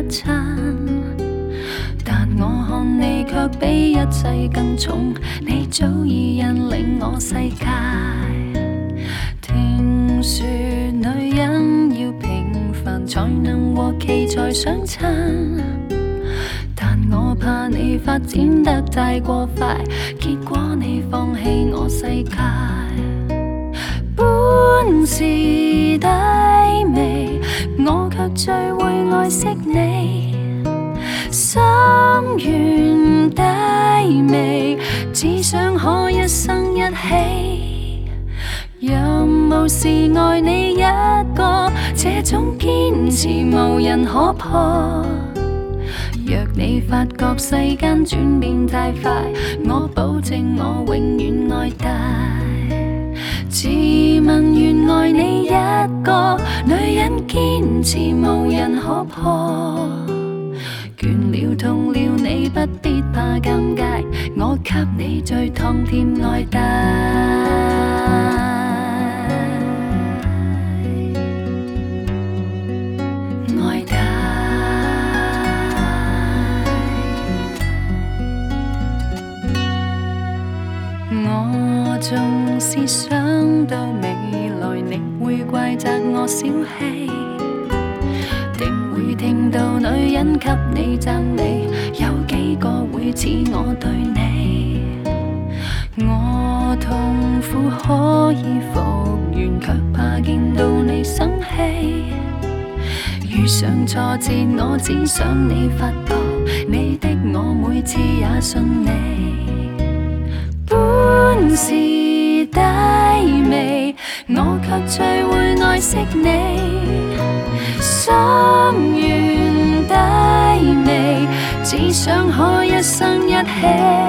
餐，但我看你卻比一切更重，你早已引領我世界。聽說女人要平凡才能和奇才相襯，但我怕你發展得太過快，結果你放棄我世界。本是低微，我卻最會愛惜你。心願低微，只想可一生一起。任務是愛你一個，這種堅持無人可破。若你發覺世間轉變太快，我保證我永遠愛戴。自問願愛你一個，女人堅持無人可破。倦了痛了你不必怕尷尬，我給你最熨甜愛戴。愛戴。我總是想到未來你會怪責我小氣，定會聽到女人給你讚美，有幾個會似我對你。我痛苦可以復原，卻怕見到你生氣。遇上挫折我只想你發覺，你的我每次也信你。本是低微，我卻最會愛惜你。心願低微，只想可一生一起。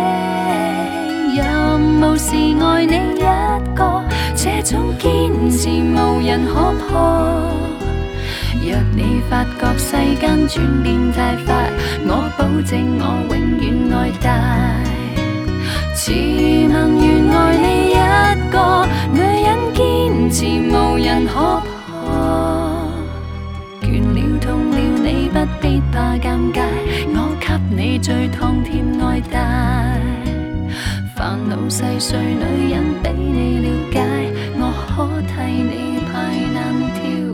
任務是愛你一個，這種堅持無人可破。若你發覺世間轉變太快，我保證我永遠愛戴。自問願愛你一個，女人堅持無人可破。倦了痛了你不必怕尷尬，我給你最熨甜愛戴。煩惱細碎女人比你了解，我可替你排難調。